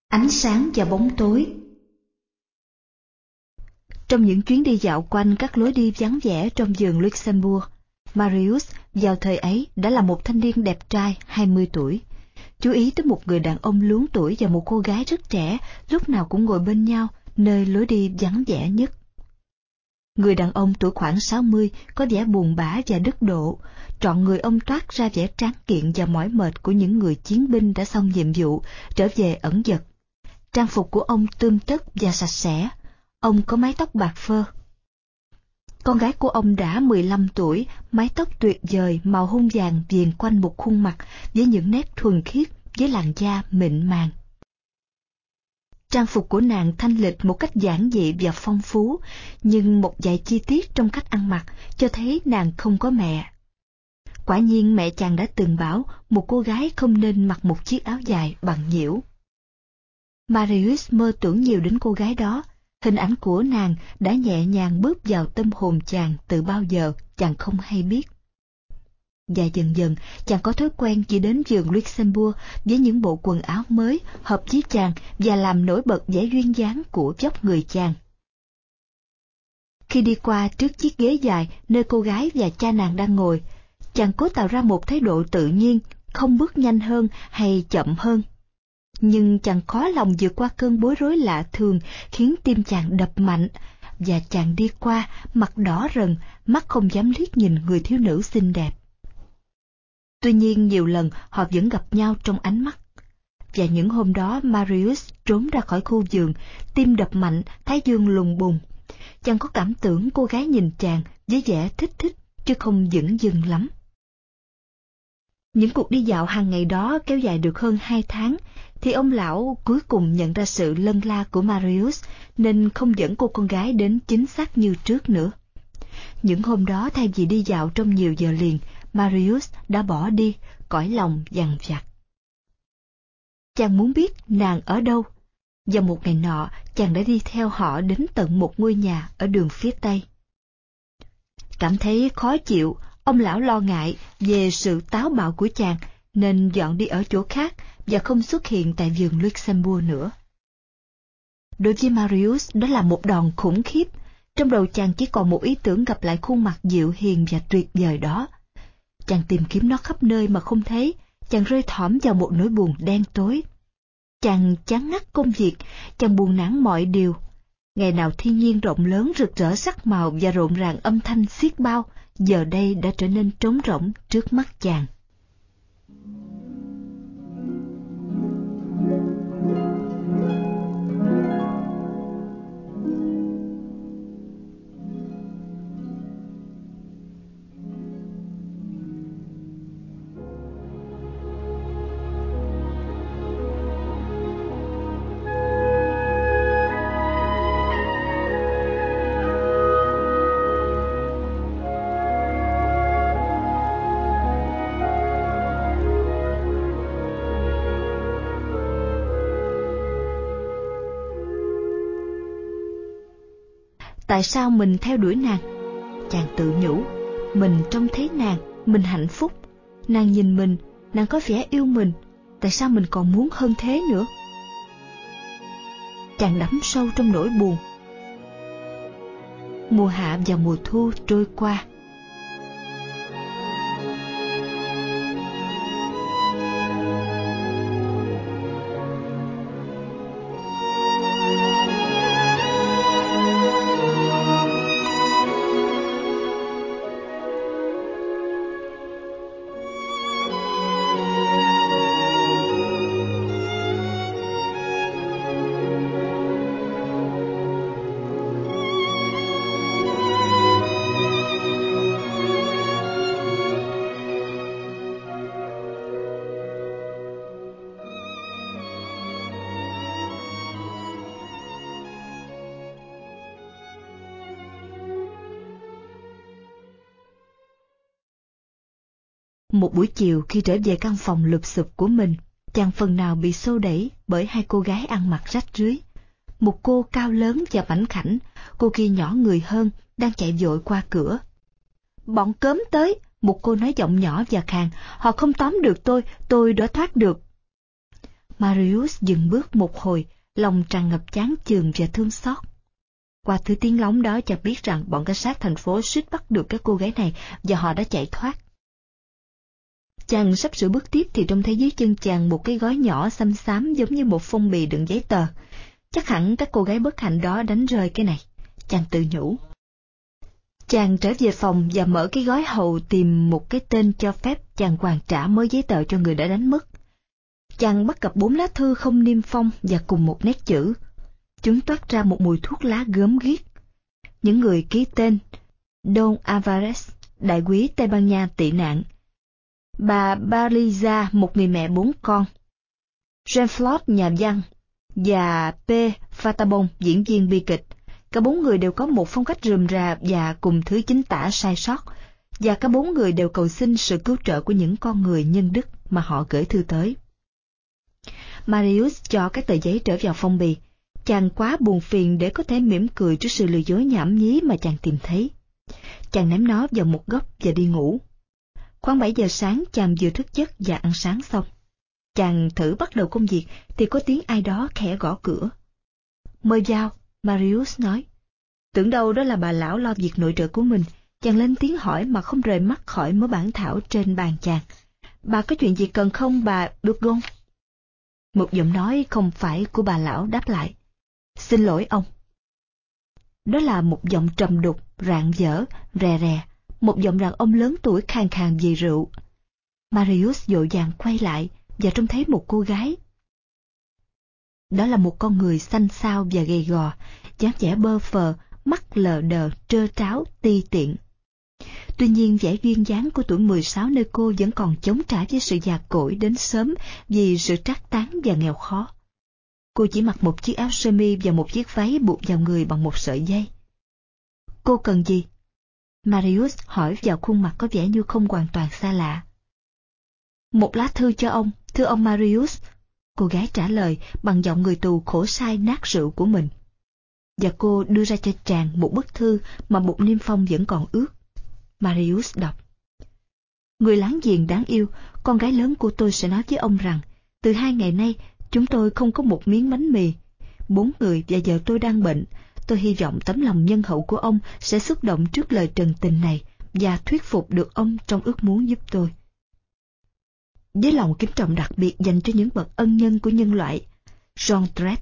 Ánh sáng và bóng tối. Trong những chuyến đi dạo quanh các lối đi vắng vẻ trong vườn Luxembourg, Marius vào thời ấy đã là một thanh niên đẹp trai 20 tuổi. Chú ý tới một người đàn ông luống tuổi và một cô gái rất trẻ, lúc nào cũng ngồi bên nhau, nơi lối đi vắng vẻ nhất. Người đàn ông tuổi khoảng 60 có vẻ buồn bã và đức độ, trọn người ông toát ra vẻ tráng kiện và mỏi mệt của những người chiến binh đã xong nhiệm vụ, trở về ẩn dật. Trang phục của ông tươm tất và sạch sẽ, ông có mái tóc bạc phơ. Con gái của ông đã 15 tuổi, mái tóc tuyệt vời màu hung vàng viền quanh một khuôn mặt với những nét thuần khiết, với làn da mịn màng. Trang phục của nàng thanh lịch một cách giản dị và phong phú, nhưng một vài chi tiết trong cách ăn mặc cho thấy nàng không có mẹ. Quả nhiên mẹ chàng đã từng bảo một cô gái không nên mặc một chiếc áo dài bằng nhiễu. Marius mơ tưởng nhiều đến cô gái đó, hình ảnh của nàng đã nhẹ nhàng bước vào tâm hồn chàng từ bao giờ chàng không hay biết. Và dần dần chàng có thói quen chỉ đến vườn Luxembourg với những bộ quần áo mới hợp với chàng và làm nổi bật vẻ duyên dáng của vóc người chàng. Khi đi qua trước chiếc ghế dài nơi cô gái và cha nàng đang ngồi, chàng cố tạo ra một thái độ tự nhiên, không bước nhanh hơn hay chậm hơn. Nhưng chàng khó lòng vượt qua cơn bối rối lạ thường khiến tim chàng đập mạnh, và chàng đi qua, mặt đỏ rần, mắt không dám liếc nhìn người thiếu nữ xinh đẹp. Tuy nhiên nhiều lần họ vẫn gặp nhau trong ánh mắt. Và những hôm đó Marius trốn ra khỏi khu vườn, tim đập mạnh, thái dương lùng bùng. Chàng có cảm tưởng cô gái nhìn chàng với vẻ thích chứ không dửng dưng lắm. Những cuộc đi dạo hàng ngày đó kéo dài được hơn 2 tháng, thì ông lão cuối cùng nhận ra sự lân la của Marius, nên không dẫn cô con gái đến chính xác như trước nữa. Những hôm đó thay vì đi dạo trong nhiều giờ liền, Marius đã bỏ đi, cõi lòng dằn vặt. Chàng muốn biết nàng ở đâu, và một ngày nọ chàng đã đi theo họ đến tận một ngôi nhà ở đường phía Tây. Cảm thấy khó chịu, ông lão lo ngại về sự táo bạo của chàng, nên dọn đi ở chỗ khác và không xuất hiện tại vườn Luxembourg nữa. Đối với Marius, đó là một đòn khủng khiếp. Trong đầu chàng chỉ còn một ý tưởng gặp lại khuôn mặt dịu hiền và tuyệt vời đó. Chàng tìm kiếm nó khắp nơi mà không thấy, chàng rơi thõm vào một nỗi buồn đen tối. Chàng chán ngắt công việc, chàng buồn nản mọi điều. Ngày nào thiên nhiên rộng lớn rực rỡ sắc màu và rộn ràng âm thanh xiết bao, giờ đây đã trở nên trống rỗng trước mắt chàng. Tại sao mình theo đuổi nàng? Chàng tự nhủ, mình trông thấy nàng, mình hạnh phúc. Nàng nhìn mình, nàng có vẻ yêu mình, tại sao mình còn muốn hơn thế nữa? Chàng đắm sâu trong nỗi buồn. Mùa hạ và mùa thu trôi qua. Một buổi chiều khi trở về căn phòng lụp xụp của mình, chàng phần nào bị xô đẩy bởi hai cô gái ăn mặc rách rưới. Một cô cao lớn và mảnh khảnh, cô kia nhỏ người hơn, đang chạy vội qua cửa. Bọn cớm tới, một cô nói giọng nhỏ và khàn, họ không tóm được tôi đã thoát được. Marius dừng bước một hồi, lòng tràn ngập chán chường và thương xót. Qua thứ tiếng lóng đó, chàng biết rằng bọn cảnh sát thành phố suýt bắt được các cô gái này và họ đã chạy thoát. Chàng sắp sửa bước tiếp thì trông thấy dưới chân chàng một cái gói nhỏ xăm xám giống như một phong bì đựng giấy tờ. Chắc hẳn các cô gái bất hạnh đó đánh rơi cái này, chàng tự nhủ. Chàng trở về phòng và mở cái gói hầu tìm một cái tên cho phép chàng hoàn trả mớ giấy tờ cho người đã đánh mất. Chàng bắt gặp 4 lá thư không niêm phong và cùng một nét chữ. Chúng toát ra một mùi thuốc lá gớm ghiếc. Những người ký tên: Don Alvarez, đại quý Tây Ban Nha tị nạn; bà Baliza, một người mẹ 4 con; Jean-Claude, nhà văn; và P. Fatabon, diễn viên bi kịch. Cả 4 người đều có một phong cách rườm rà và cùng thứ chính tả sai sót, và cả 4 người đều cầu xin sự cứu trợ của những con người nhân đức mà họ gửi thư tới. Marius cho các tờ giấy trở vào phong bì. Chàng quá buồn phiền để có thể mỉm cười trước sự lừa dối nhảm nhí mà chàng tìm thấy. Chàng ném nó vào một góc và đi ngủ. Khoảng 7 giờ sáng chàng vừa thức giấc và ăn sáng xong. Chàng thử bắt đầu công việc thì có tiếng ai đó khẽ gõ cửa. Mời vào, Marius nói. Tưởng đâu đó là bà lão lo việc nội trợ của mình. Chàng lên tiếng hỏi mà không rời mắt khỏi mớ bản thảo trên bàn chàng. Bà có chuyện gì cần không, bà Burgon? Một giọng nói không phải của bà lão đáp lại. Xin lỗi ông. Đó là một giọng trầm đục, rạng rỡ, rè rè, một giọng đàn ông lớn tuổi khàn khàn vì rượu. Marius vội vàng quay lại và trông thấy một cô gái. Đó là một con người xanh xao và gầy gò, dáng vẻ bơ phờ, mắt lờ đờ, trơ tráo, ti tiện. Tuy nhiên vẻ duyên dáng của tuổi 16 nơi cô vẫn còn chống trả với sự già cỗi đến sớm vì sự trác tán và nghèo khó. Cô chỉ mặc một chiếc áo sơ mi và một chiếc váy buộc vào người bằng một sợi dây. Cô cần gì? Marius hỏi vào khuôn mặt có vẻ như không hoàn toàn xa lạ. Một lá thư cho ông, thưa ông Marius, cô gái trả lời bằng giọng người tù khổ sai nát rượu của mình. Và cô đưa ra cho chàng một bức thư mà một niêm phong vẫn còn ướt. Marius đọc. Người láng giềng đáng yêu, con gái lớn của tôi sẽ nói với ông rằng, từ 2 ngày nay, chúng tôi không có một miếng bánh mì. 4 người và vợ tôi đang bệnh. Tôi hy vọng tấm lòng nhân hậu của ông sẽ xúc động trước lời trần tình này và thuyết phục được ông trong ước muốn giúp tôi. Với lòng kính trọng đặc biệt dành cho những bậc ân nhân của nhân loại, Jondrette.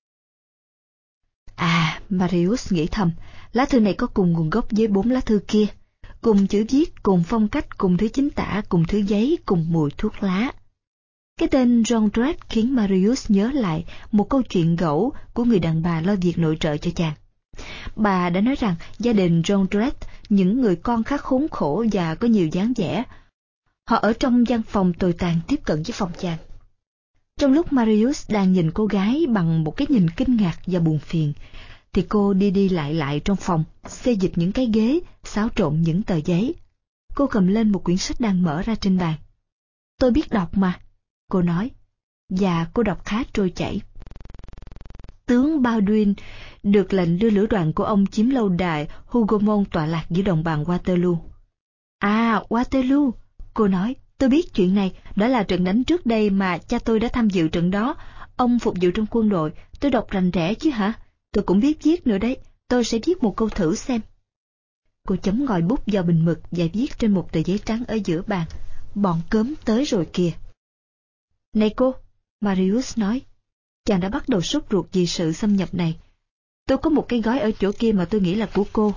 À, Marius nghĩ thầm, lá thư này có cùng nguồn gốc với 4 lá thư kia. Cùng chữ viết, cùng phong cách, cùng thứ chính tả, cùng thứ giấy, cùng mùi thuốc lá. Cái tên Jondrette khiến Marius nhớ lại một câu chuyện gẫu của người đàn bà lo việc nội trợ cho chàng. Bà đã nói rằng gia đình Jondrette, những người con khá khốn khổ và có nhiều dáng vẻ. Họ ở trong văn phòng tồi tàn tiếp cận với phòng chàng. Trong lúc Marius đang nhìn cô gái bằng một cái nhìn kinh ngạc và buồn phiền, thì cô đi đi lại trong phòng, xê dịch những cái ghế, xáo trộn những tờ giấy. Cô cầm lên một quyển sách đang mở ra trên bàn. Tôi biết đọc mà, cô nói, và cô đọc khá trôi chảy. Tướng Baldwin được lệnh đưa lữ đoàn của ông chiếm lâu đài Hougomont tọa lạc giữa đồng bằng Waterloo. À, Waterloo, cô nói, tôi biết chuyện này, đó là trận đánh trước đây mà cha tôi đã tham dự trận đó. Ông phục vụ trong quân đội, tôi đọc rành rẽ chứ hả? Tôi cũng biết viết nữa đấy, tôi sẽ viết một câu thử xem. Cô chấm ngòi bút vào bình mực và viết trên một tờ giấy trắng ở giữa bàn. Bọn cớm tới rồi kìa. Này cô, Marius nói, chàng đã bắt đầu sốt ruột vì sự xâm nhập này. Tôi có một cái gói ở chỗ kia mà tôi nghĩ là của cô.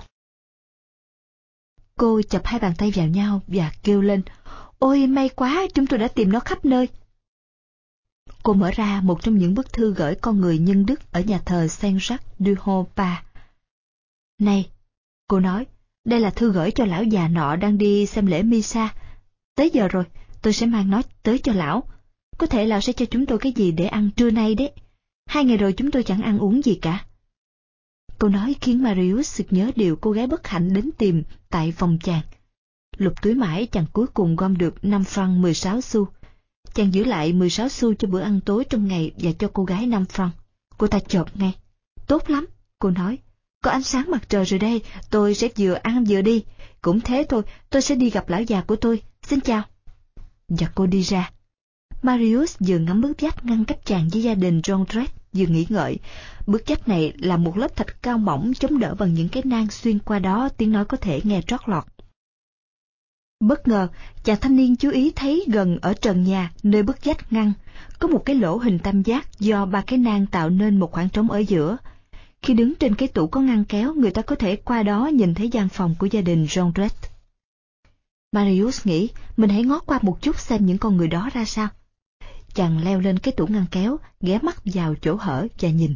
Cô chập 2 bàn tay vào nhau và kêu lên, ôi may quá, chúng tôi đã tìm nó khắp nơi. Cô mở ra một trong những bức thư gửi con người nhân đức ở nhà thờ Saint-Jacques-du-Haut-Pas. Này, cô nói, đây là thư gửi cho lão già nọ đang đi xem lễ Misa. Tới giờ rồi, tôi sẽ mang nó tới cho lão. Có thể lão sẽ cho chúng tôi cái gì để ăn trưa nay đấy. 2 ngày rồi chúng tôi chẳng ăn uống gì cả. Câu nói khiến Marius sực nhớ điều cô gái bất hạnh đến tìm tại phòng chàng. Lục túi mãi chàng cuối cùng gom được 5 franc 16 xu. Chàng giữ lại 16 xu cho bữa ăn tối trong ngày và cho cô gái 5 franc. Cô ta chộp ngay. Tốt lắm, cô nói. Có ánh sáng mặt trời rồi đây, tôi sẽ vừa ăn vừa đi. Cũng thế thôi, tôi sẽ đi gặp lão già của tôi. Xin chào. Và cô đi ra. Marius vừa ngắm bức vách ngăn cách chàng với gia đình Jondrette, vừa nghĩ ngợi. Bức vách này là một lớp thạch cao mỏng chống đỡ bằng những cái nang xuyên qua đó tiếng nói có thể nghe trót lọt. Bất ngờ, chàng thanh niên chú ý thấy gần ở trần nhà, nơi bức vách ngăn, có một cái lỗ hình tam giác do 3 cái nang tạo nên một khoảng trống ở giữa. Khi đứng trên cái tủ có ngăn kéo, người ta có thể qua đó nhìn thấy gian phòng của gia đình Jondrette. Marius nghĩ mình hãy ngó qua một chút xem những con người đó ra sao. Chàng leo lên cái tủ ngăn kéo, ghé mắt vào chỗ hở và nhìn.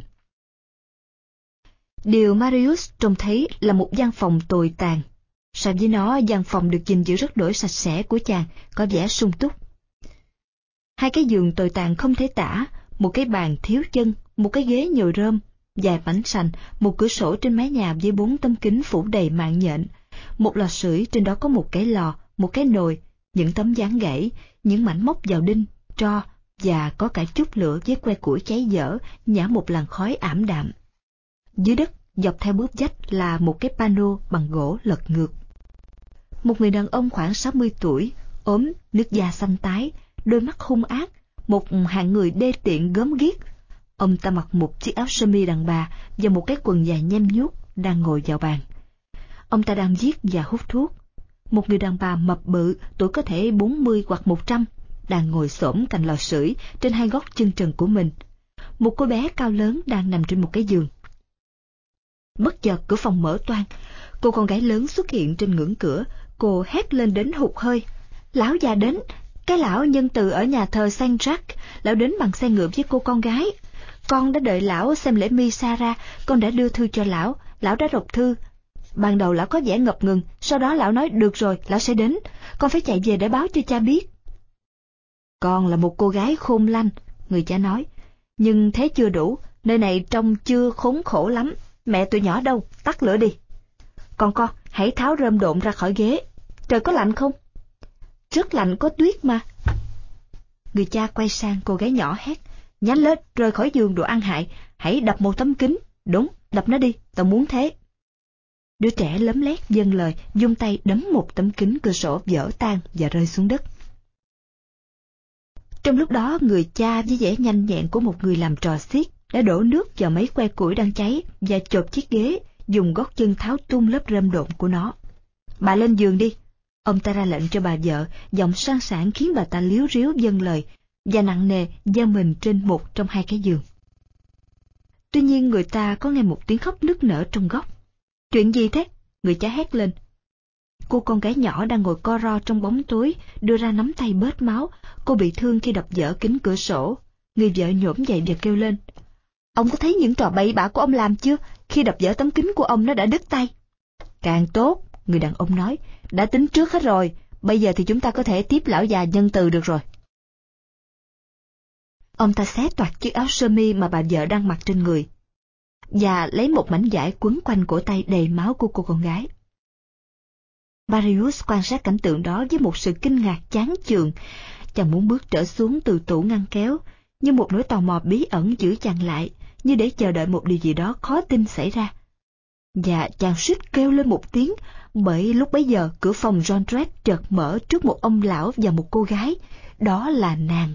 Điều Marius trông thấy là một gian phòng tồi tàn. So với nó, gian phòng được gìn giữ rất đổi sạch sẽ của chàng có vẻ sung túc. 2 cái giường tồi tàn không thể tả, một cái bàn thiếu chân, một cái ghế nhồi rơm, vài mảnh sành, một cửa sổ trên mái nhà với 4 tấm kính phủ đầy mạng nhện, một lò sưởi trên đó có một cái lò, một cái nồi, những tấm dáng gãy, những mảnh móc vào đinh, tro, và có cả chút lửa với que củi cháy dở, nhả một làn khói ảm đạm. Dưới đất, dọc theo bức vách là một cái pano bằng gỗ lật ngược. Một người đàn ông khoảng 60 tuổi, ốm, nước da xanh tái, đôi mắt hung ác, một hạng người đê tiện gớm ghiếc. Ông ta mặc một chiếc áo sơ mi đàn bà và một cái quần dài nhem nhuốc, đang ngồi vào bàn. Ông ta đang viết và hút thuốc. Một người đàn bà mập bự, tuổi có thể 40 hoặc 100, đang ngồi xổm cạnh lò sưởi trên 2 gót chân trần của mình. Một cô bé cao lớn đang nằm trên một cái giường. Bất chợt cửa phòng mở toang, cô con gái lớn xuất hiện trên ngưỡng cửa. Cô hét lên đến hụt hơi. Lão già đến, cái lão nhân từ ở nhà thờ Saint Jacques, lão đến bằng xe ngựa với cô con gái. Con đã đợi lão xem lễ misa ra, con đã đưa thư cho lão, lão đã đọc thư. Ban đầu lão có vẻ ngập ngừng, sau đó lão nói được rồi, lão sẽ đến, con phải chạy về để báo cho cha biết. Con là một cô gái khôn lanh, người cha nói, nhưng thế chưa đủ, nơi này trông chưa khốn khổ lắm, mẹ tụi nhỏ đâu, tắt lửa đi. Con, hãy tháo rơm độn ra khỏi ghế, trời có lạnh không? Rất lạnh, có tuyết mà. Người cha quay sang cô gái nhỏ hét, nhanh lên, rời khỏi giường đồ ăn hại, hãy đập một tấm kính, đúng, đập nó đi, tao muốn thế. Đứa trẻ lấm lét vâng lời, vung tay đấm một tấm kính cửa sổ vỡ tan và rơi xuống đất. Trong lúc đó, người cha với vẻ nhanh nhẹn của một người làm trò xiếc đã đổ nước vào mấy que củi đang cháy và chộp chiếc ghế, dùng gót chân tháo tung lớp rơm độn của nó. Bà lên giường đi. Ông ta ra lệnh cho bà vợ, giọng sang sảng khiến bà ta líu ríu vâng lời, và nặng nề gieo mình trên một trong 2 cái giường. Tuy nhiên người ta có nghe một tiếng khóc nức nở trong góc. Chuyện gì thế? Người cha hét lên. Cô con gái nhỏ đang ngồi co ro trong bóng tối, đưa ra nắm tay bết máu. Cô bị thương khi đập vỡ kính cửa sổ. Người vợ nhổm dậy và kêu lên. Ông có thấy những trò bậy bạ của ông làm chưa? Khi đập vỡ tấm kính của ông nó đã đứt tay. Càng tốt, người đàn ông nói. Đã tính trước hết rồi, bây giờ thì chúng ta có thể tiếp lão già nhân từ được rồi. Ông ta xé toạc chiếc áo sơ mi mà bà vợ đang mặc trên người, và lấy một mảnh vải quấn quanh cổ tay đầy máu của cô con gái. Marius quan sát cảnh tượng đó với một sự kinh ngạc chán chường. Chàng muốn bước trở xuống từ tủ ngăn kéo, nhưng một nỗi tò mò bí ẩn giữ chàng lại, như để chờ đợi một điều gì đó khó tin xảy ra. Và chàng suýt kêu lên một tiếng, bởi lúc bấy giờ cửa phòng Jondrette chợt mở trước một ông lão và một cô gái. Đó là nàng.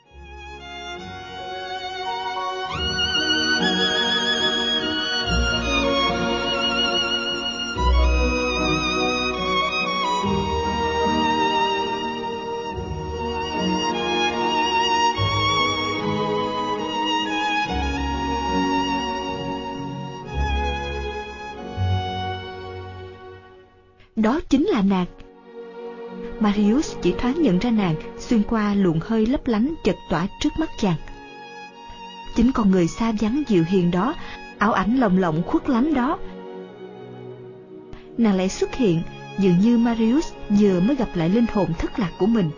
Đó chính là nàng. Marius chỉ thoáng nhận ra nàng xuyên qua luồng hơi lấp lánh chật tỏa trước mắt chàng. Chính con người xa vắng dịu hiền đó, ảo ảnh lồng lộng khuất lánh đó. Nàng lại xuất hiện, dường như Marius vừa mới gặp lại linh hồn thất lạc của mình.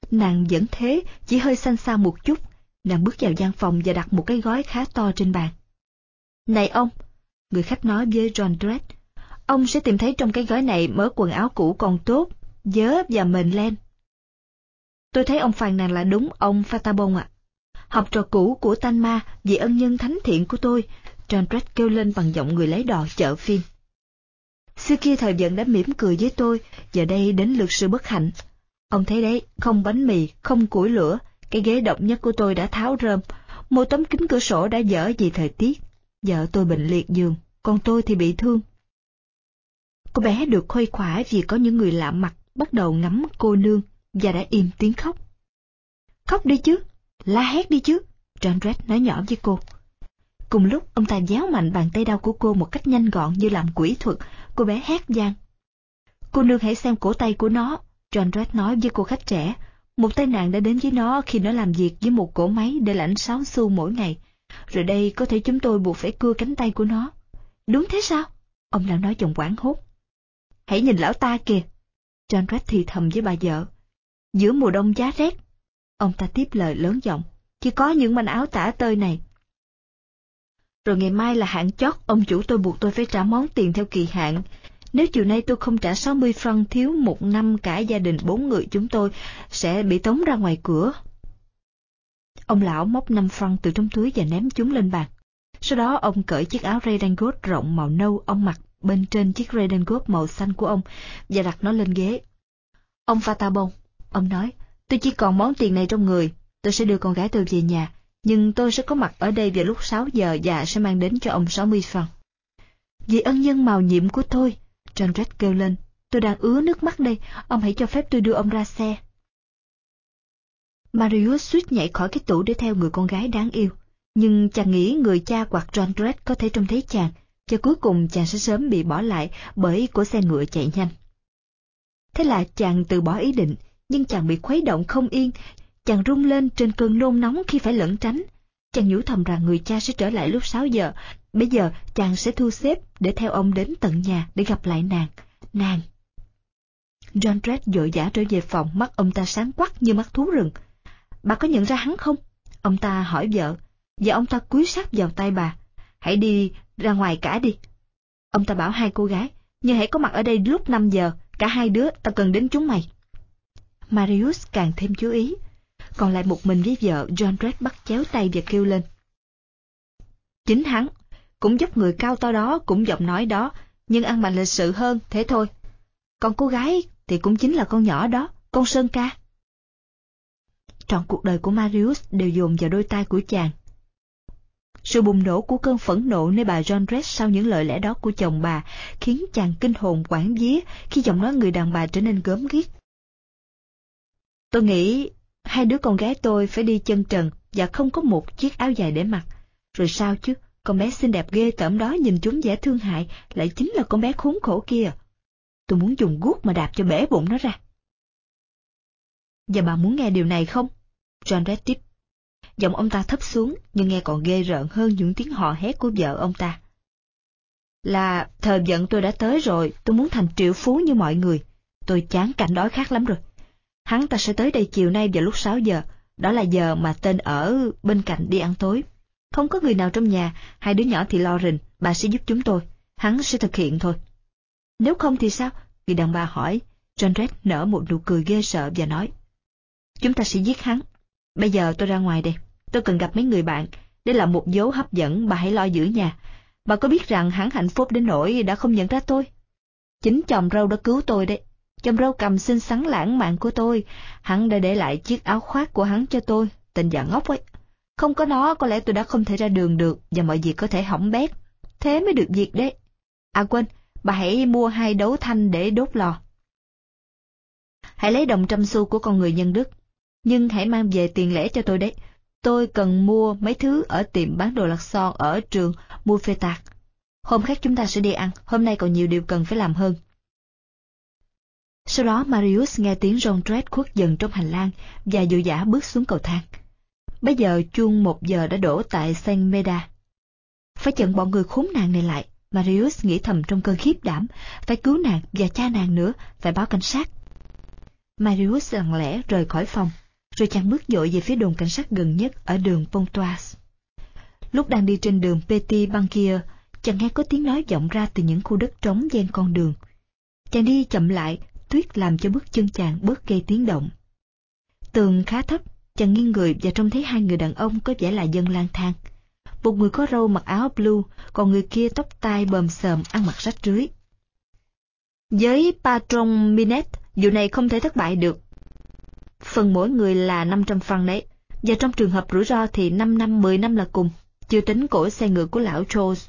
Nàng vẫn thế, chỉ hơi xanh xao một chút. Nàng bước vào gian phòng và đặt một cái gói khá to trên bàn. Này ông, người khách nói với Jondrette, ông sẽ tìm thấy trong cái gói này mớ quần áo cũ còn tốt, vớ và mền len. Tôi thấy ông phàn nàn là đúng, ông Fatabon ạ. Học trò cũ của Tanma, vị ân nhân thánh thiện của tôi, Jondrette kêu lên bằng giọng người lấy đò chợ phiên. Xưa kia thời vận đã mỉm cười với tôi, giờ đây đến lượt sự bất hạnh. Ông thấy đấy, không bánh mì, không củi lửa, cái ghế độc nhất của tôi đã tháo rơm, một tấm kính cửa sổ đã dở vì thời tiết. Vợ tôi bệnh liệt giường, còn tôi thì bị thương. Cô bé được khuây khỏa vì có những người lạ mặt bắt đầu ngắm cô nương và đã im tiếng khóc. Khóc đi chứ, la hét đi chứ, Jondrette nói nhỏ với cô. Cùng lúc ông ta véo mạnh bàn tay đau của cô một cách nhanh gọn như làm quỷ thuật, cô bé hét vang. Cô nương hãy xem cổ tay của nó, Jondrette nói với cô khách trẻ. Một tai nạn đã đến với nó khi nó làm việc với một cỗ máy để lãnh 6 xu mỗi ngày. Rồi đây có thể chúng tôi buộc phải cưa cánh tay của nó. Đúng thế sao? Ông lão nói giọng hoảng hốt. Hãy nhìn lão ta kìa, Jondrette thì thầm với bà vợ. Giữa mùa đông giá rét, ông ta tiếp lời lớn giọng, chỉ có những manh áo tả tơi này. Rồi ngày mai là hạn chót, ông chủ tôi buộc tôi phải trả món tiền theo kỳ hạn. Nếu chiều nay tôi không trả 60 franc thiếu một năm, cả gia đình 4 người chúng tôi sẽ bị tống ra ngoài cửa. Ông lão móc 5 franc từ trong túi và ném chúng lên bàn. Sau đó ông cởi chiếc áo redingot rộng màu nâu ông mặc bên trên chiếc redingot màu xanh của ông và đặt nó lên ghế. Ông Fatabon, ông nói, tôi chỉ còn món tiền này trong người, tôi sẽ đưa con gái tôi về nhà, nhưng tôi sẽ có mặt ở đây vào lúc 6 giờ và sẽ mang đến cho ông 60 franc. Vì ân nhân màu nhiệm của tôi, Jondrette kêu lên, tôi đang ứa nước mắt đây, ông hãy cho phép tôi đưa ông ra xe. Marius suýt nhảy khỏi cái tủ để theo người con gái đáng yêu, nhưng chàng nghĩ người cha hoặc Jondrette có thể trông thấy chàng, và cuối cùng chàng sẽ sớm bị bỏ lại bởi cỗ xe ngựa chạy nhanh. Thế là chàng từ bỏ ý định, nhưng chàng bị khuấy động không yên, chàng rung lên trên cơn nôn nóng khi phải lẩn tránh. Chàng nhủ thầm rằng người cha sẽ trở lại lúc 6 giờ, bây giờ chàng sẽ thu xếp để theo ông đến tận nhà để gặp lại nàng. Jondrette vội vã trở về phòng, mắt ông ta sáng quắc như mắt thú rừng. Bà có nhận ra hắn không? Ông ta hỏi vợ, và ông ta cúi sát vào tay bà. Hãy đi ra ngoài cả đi. Ông ta bảo hai cô gái, nhưng hãy có mặt ở đây lúc 5 giờ, cả hai đứa, ta cần đến chúng mày. Marius càng thêm chú ý. Còn lại một mình với vợ, Jondrette bắt chéo tay và kêu lên. Chính hắn, cũng dốc người cao to đó, cũng giọng nói đó, nhưng ăn mặc lịch sự hơn, thế thôi. Còn cô gái thì cũng chính là con nhỏ đó, con Sơn Ca. Trọn cuộc đời của Marius đều dồn vào đôi tay của chàng. Sự bùng nổ của cơn phẫn nộ nơi bà Jondrette sau những lời lẽ đó của chồng bà khiến chàng kinh hồn quảng vía khi giọng nói người đàn bà trở nên gớm ghiếc. Tôi nghĩ hai đứa con gái tôi phải đi chân trần và không có một chiếc áo dài để mặc. Rồi sao chứ, con bé xinh đẹp ghê tởm đó nhìn chúng vẻ thương hại lại chính là con bé khốn khổ kia. Tôi muốn dùng guốc mà đạp cho bể bụng nó ra. Và bà muốn nghe điều này không? Jondrette tiếp. Giọng ông ta thấp xuống nhưng nghe còn ghê rợn hơn những tiếng hò hét của vợ ông ta. Là thời vận tôi đã tới rồi, tôi muốn thành triệu phú như mọi người. Tôi chán cảnh đói khát lắm rồi. Hắn ta sẽ tới đây chiều nay vào lúc 6 giờ, đó là giờ mà tên ở bên cạnh đi ăn tối. Không có người nào trong nhà, hai đứa nhỏ thì lo rình, bà sẽ giúp chúng tôi, hắn sẽ thực hiện thôi. Nếu không thì sao? Người đàn bà hỏi. Jondrette nở một nụ cười ghê sợ và nói. Chúng ta sẽ giết hắn. Bây giờ tôi ra ngoài đây, tôi cần gặp mấy người bạn, để làm một dấu hấp dẫn, bà hãy lo giữ nhà. Bà có biết rằng hắn hạnh phúc đến nỗi đã không nhận ra tôi? Chính chồng râu đã cứu tôi đấy. Chồng râu cầm xinh xắn lãng mạn của tôi, hắn đã để lại chiếc áo khoác của hắn cho tôi, tên già ngốc ấy. Không có nó có lẽ tôi đã không thể ra đường được và mọi việc có thể hỏng bét. Thế mới được việc đấy. À quên, bà hãy mua 2 đấu thanh để đốt lò. Hãy lấy đồng 100 xu của con người nhân đức. Nhưng hãy mang về tiền lẻ cho tôi đấy. Tôi cần mua mấy thứ ở tiệm bán đồ lặt son ở trường Mouffetard. Hôm khác chúng ta sẽ đi ăn, hôm nay còn nhiều điều cần phải làm hơn. Sau đó Marius nghe tiếng Jondrette khuất dần trong hành lang và vội vã bước xuống cầu thang. Bây giờ chuông 1 giờ đã đổ tại Saint-Médard. Phải chặn bọn người khốn nạn này lại, Marius nghĩ thầm trong cơn khiếp đảm, phải cứu nàng và cha nàng nữa, phải báo cảnh sát. Marius lặng lẽ rời khỏi phòng. rồi chàng bước dội về phía đồn cảnh sát gần nhất ở đường Pontoise. Lúc đang đi trên đường Petit Banquier, chàng nghe có tiếng nói vọng ra từ những khu đất trống ven con đường. Chàng đi chậm lại, tuyết làm cho bước chân chàng bớt gây tiếng động. Tường khá thấp, chàng nghiêng người và trông thấy hai người đàn ông có vẻ là dân lang thang. Một người có râu mặc áo blue, còn người kia tóc tai bờm xờm ăn mặc rách rưới. Với Patron Minette, vụ này không thể thất bại được. Phần mỗi người là 500 franc đấy, và trong trường hợp rủi ro thì 5 năm 10 năm là cùng, chưa tính cổ xe ngựa của lão Charles.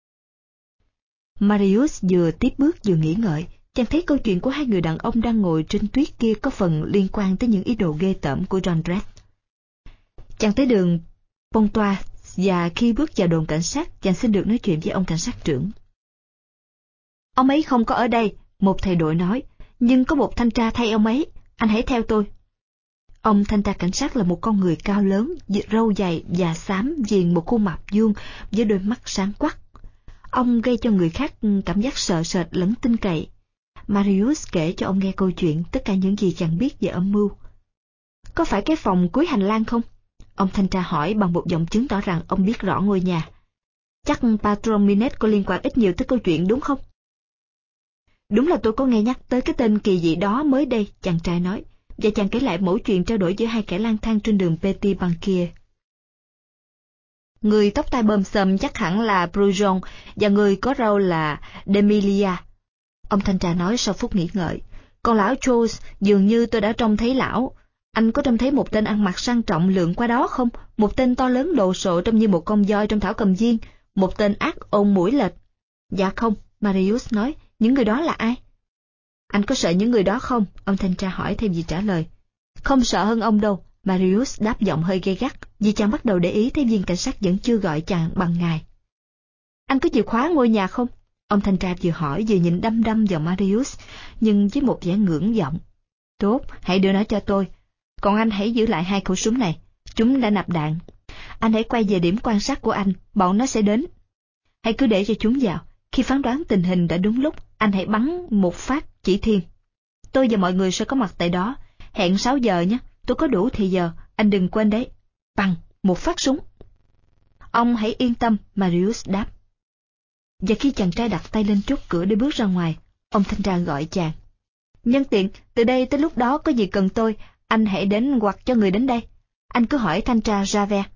Marius vừa tiếp bước vừa nghĩ ngợi, chàng thấy câu chuyện của hai người đàn ông đang ngồi trên tuyết kia có phần liên quan tới những ý đồ ghê tởm của Jondrette. Chàng tới đường Pontoise và khi bước vào đồn cảnh sát, chàng xin được nói chuyện với ông cảnh sát trưởng. Ông ấy không có ở đây, một thầy đội nói, nhưng có một thanh tra thay ông ấy, anh hãy theo tôi. Ông thanh tra cảnh sát là một con người cao lớn, râu dày và xám viền một khuôn mặt vuông với đôi mắt sáng quắc. Ông gây cho người khác cảm giác sợ sệt lẫn tin cậy. Marius kể cho ông nghe câu chuyện tất cả những gì chàng biết về âm mưu. Có phải cái phòng cuối hành lang không? Ông thanh tra hỏi bằng một giọng chứng tỏ rằng ông biết rõ ngôi nhà. Chắc Patron Minette có liên quan ít nhiều tới câu chuyện đúng không? Đúng là tôi có nghe nhắc tới cái tên kỳ dị đó mới đây, chàng trai nói, và chàng kể lại mẩu chuyện trao đổi giữa hai kẻ lang thang trên đường Petit Banquier. Người tóc tai bờm xờm chắc hẳn là Brujon và người có râu là Demilia. Ông thanh tra nói sau phút nghĩ ngợi. Còn lão Charles, dường như tôi đã trông thấy lão. Anh có trông thấy một tên ăn mặc sang trọng lượn qua đó không? Một tên to lớn đồ sộ trông như một con voi trong thảo cầm viên. Một tên ác ôn mũi lệch. Dạ không, Marius nói. Những người đó là ai? Anh có sợ những người đó không? Ông thanh tra hỏi thêm gì trả lời. Không sợ hơn ông đâu, Marius đáp giọng hơi gay gắt, vì chàng bắt đầu để ý thấy viên cảnh sát vẫn chưa gọi chàng bằng ngài. Anh có chìa khóa ngôi nhà không? Ông thanh tra vừa hỏi vừa nhìn đăm đăm vào Marius, nhưng với một vẻ ngưỡng vọng. Tốt, hãy đưa nó cho tôi. Còn anh hãy giữ lại hai khẩu súng này, chúng đã nạp đạn. Anh hãy quay về điểm quan sát của anh, bọn nó sẽ đến. Hãy cứ để cho chúng vào, khi phán đoán tình hình đã đúng lúc, anh hãy bắn một phát chỉ thiên. Tôi và mọi người sẽ có mặt tại đó, hẹn 6 giờ nhé, tôi có đủ thì giờ, anh đừng quên đấy. Bằng một phát súng. Ông hãy yên tâm, Marius đáp. Và khi chàng trai đặt tay lên chốt cửa để bước ra ngoài, ông thanh tra gọi chàng. Nhân tiện, từ đây tới lúc đó có gì cần tôi, anh hãy đến hoặc cho người đến đây. Anh cứ hỏi thanh tra Javert.